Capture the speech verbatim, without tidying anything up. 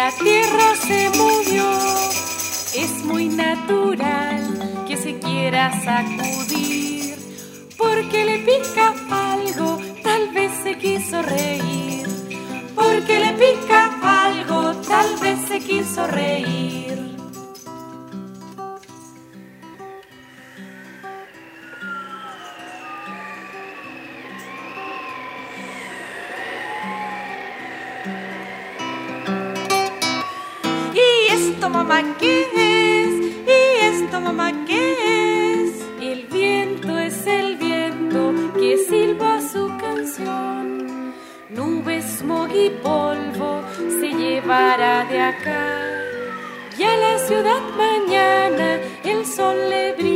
la tierra se movió. Es muy natural que se quiera sacudir, porque le pica algo, tal vez se quiso reír. Porque le pica algo, tal vez se quiso reír. ¿Y esto, mamá, qué es? ¿Y esto, mamá, qué es? El viento es el viento que silba su canción. Nubes, smog y polvo se llevará de acá. Y a la ciudad mañana el sol le brilla.